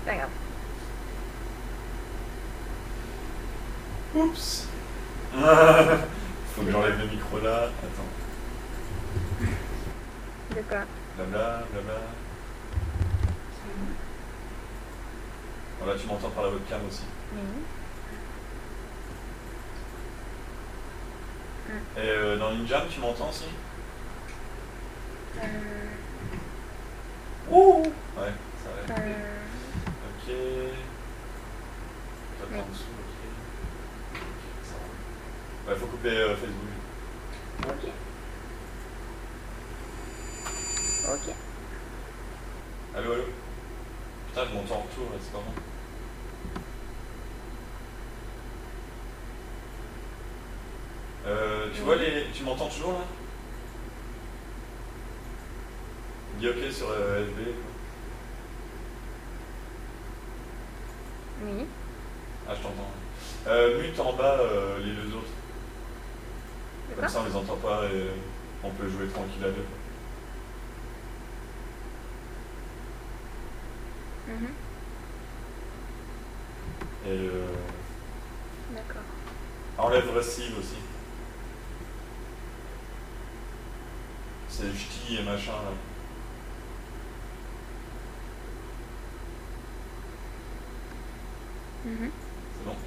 Pas grave. Oups. Faut que j'enlève le micro là. Attends. De quoi? Blabla, blabla. Voilà, tu m'entends par la webcam aussi. Oui. Et dans l'InJam, tu m'entends aussi? Ouh. Ouais, ça va. Ok. J'attends en dessous, ok. Ça va. Ouais, faut couper Facebook. Ok. Ok. Allô, allô. Putain, je m'entends en retour, là, c'est pas bon. Tu vois les... Tu m'entends toujours là? Dis ok sur FB. Oui. Ah, je t'entends. Mute en bas les deux autres. Comme ça on les entend pas et on peut jouer tranquille à deux. Et D'accord. enlève receive aussi. C'est ch'ti et machin là. C'est bon?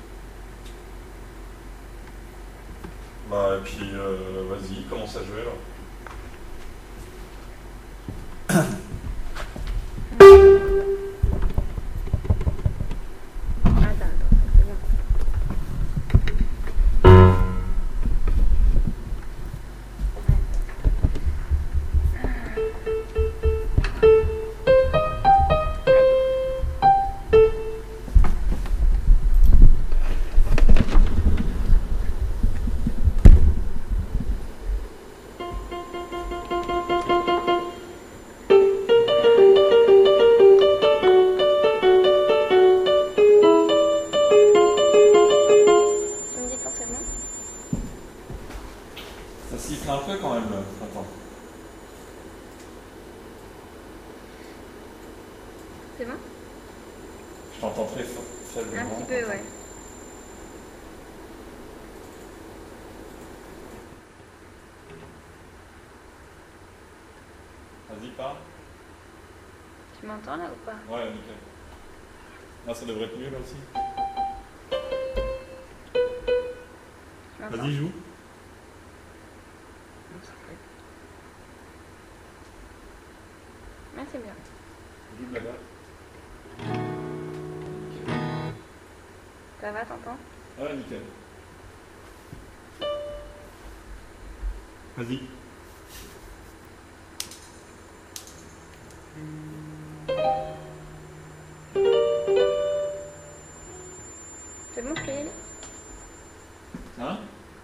Bah et puis vas-y, commence à jouer alors. Ça siffle un peu quand même, attends. C'est bon? Je t'entends très faiblement. Un petit peu, ouais. Vas-y, parle. Tu m'entends là ou pas? Ouais, nickel. Là, ça devrait être mieux là aussi. Vas-y, joue. Ouais, c'est bien. Joue là-bas. Ça va, t'entends? Ouais, nickel. Vas-y. C'est bon, je peux y aller? Hein?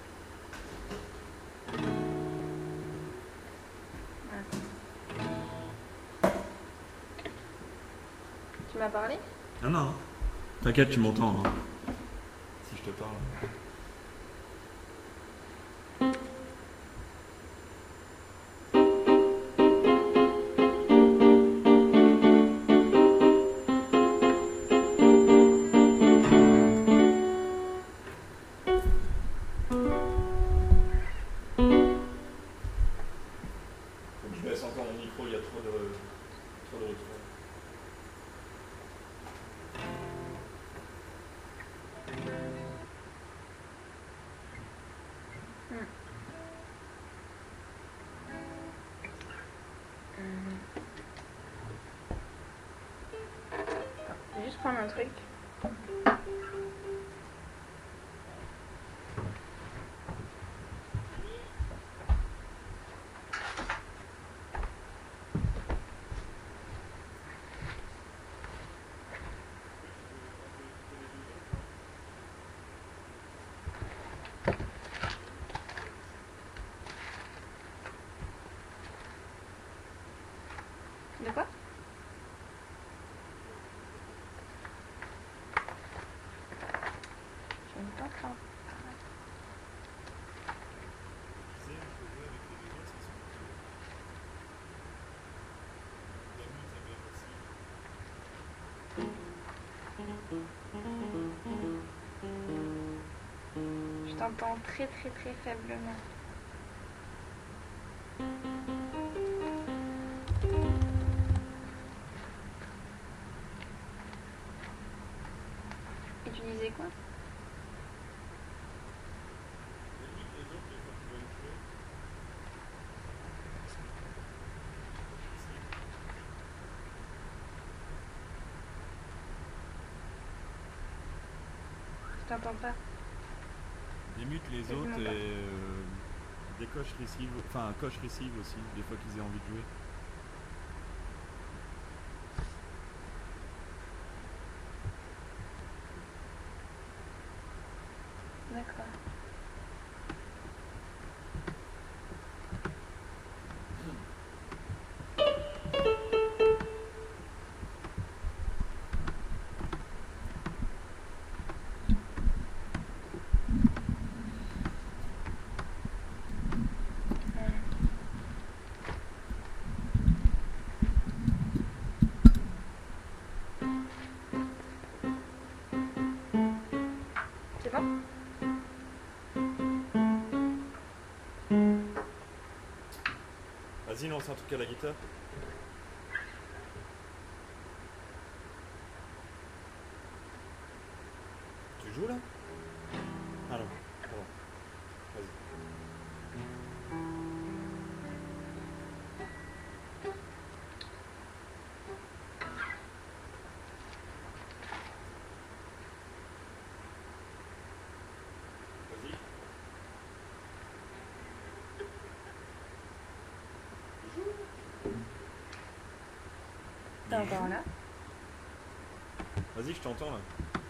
Tu m'as parlé? Ah non. T'inquiète, tu m'entends. Hein. Si je te parle. Je baisse encore mon micro, il y a trop de retours. Je vais juste prendre un truc. De quoi? Je t'entends très très très faiblement. Et tu disais quoi? Je t'entends pas. Démute les Quasiment autres pas. et décoche receive, enfin coche receive aussi, des fois qu'ils aient envie de jouer. D'accord. C'est bon? Vas-y, lance un truc à la guitare. Tu joues là? Ah non, pardon. Vas-y. Vas-y. T'es encore là? Vas-y, je t'entends là.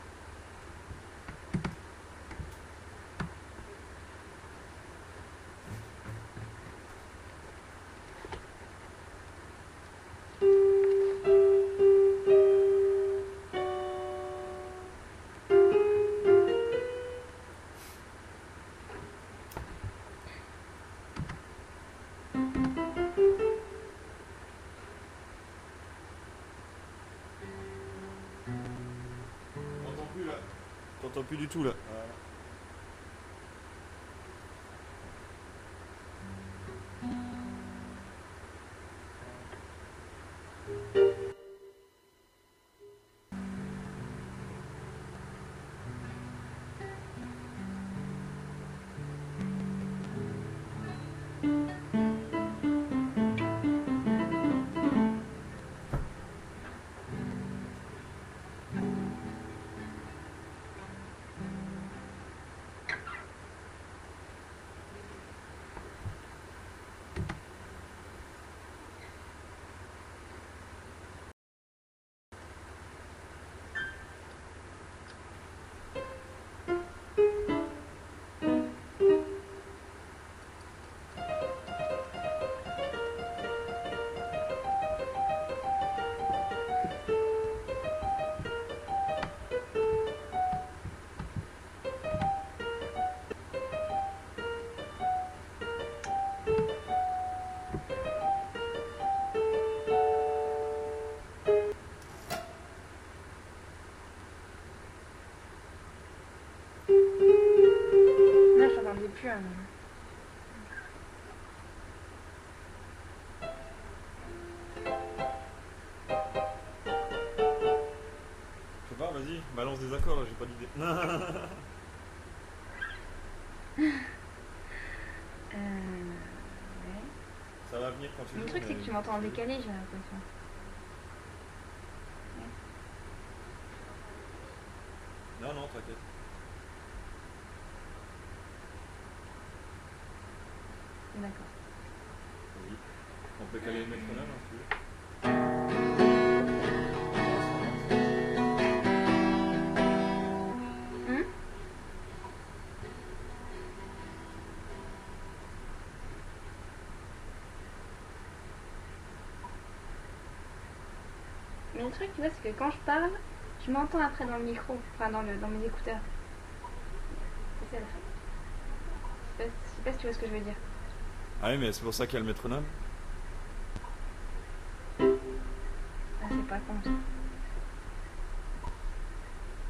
T'entends plus là. T'entends plus du tout là. Non, je t'entendais plus. Hein. Je sais pas, vas-y, balance des accords là, j'ai pas d'idée. Ouais. Ça va venir quand tu Le joues, truc, c'est mais- que tu m'entends en décalé, j'ai l'impression. Non, non, t'inquiète. D'accord. Vas-y. On peut caler le métronome hein, si tu veux. Hum? Mais le truc, tu vois, c'est que quand je parle, je m'entends après dans le micro, enfin dans mes écouteurs. C'est ça le fait. Je sais pas si tu vois ce que je veux dire. Ah oui, mais c'est pour ça qu'il y a le métronome. Ah, c'est pas con ça.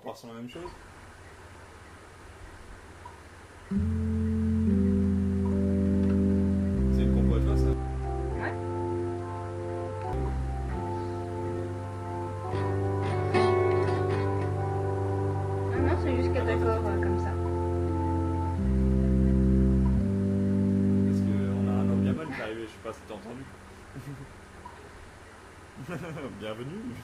repart sur la même chose. C'est une compo à toi, ça? Ouais. Non, c'est juste 4 accords comme ça. Parce qu'on a un homme bien mal qui est arrivé, je sais pas si t'as entendu. Bienvenue.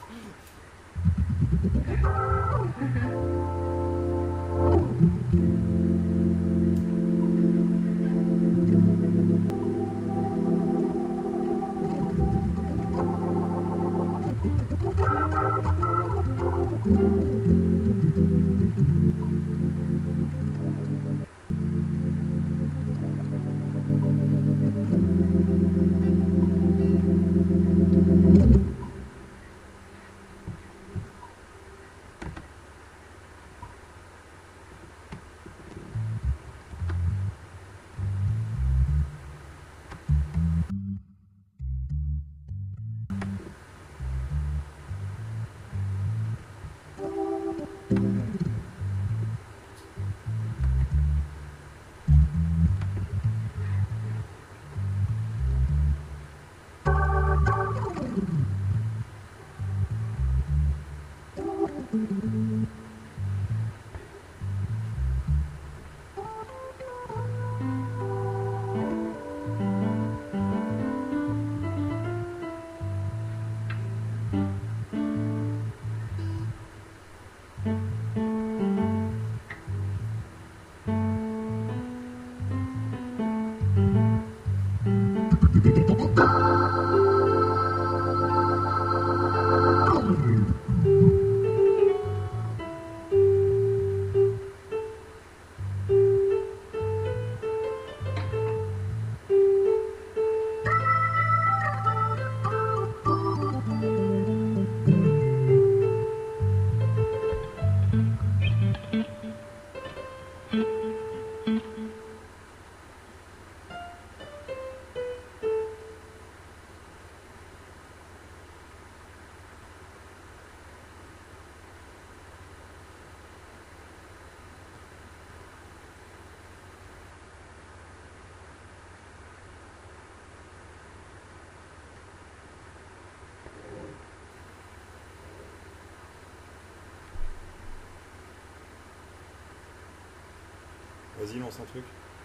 Vas-y, lance un truc.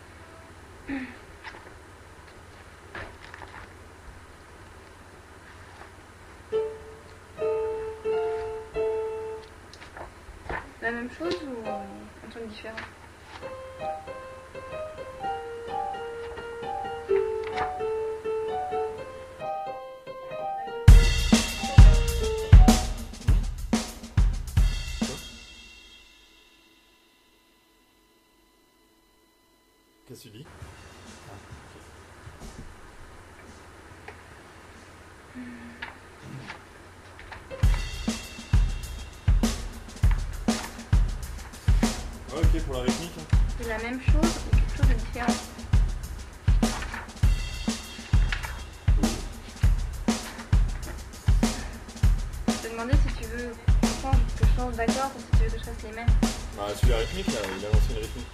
La même chose ou un truc différent? Qu'est-ce que tu dis? Ok, pour la rythmique. C'est la même chose ou quelque chose de différent? Je te demandais si tu veux que je change d'accord ou si tu veux que je fasse les mêmes. Bah, celui la rythmique, là, il a lancé une rythmique.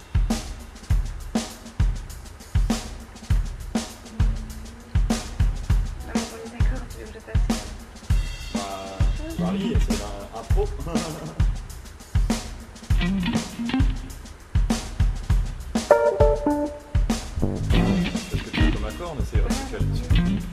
Non, mais pour les accords, tu veux que je fasse. Bah, Marie, c'est un pro. Qu'est-ce que tu veux comme accord? On essaiera de se caler dessus.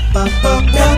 pa pa pa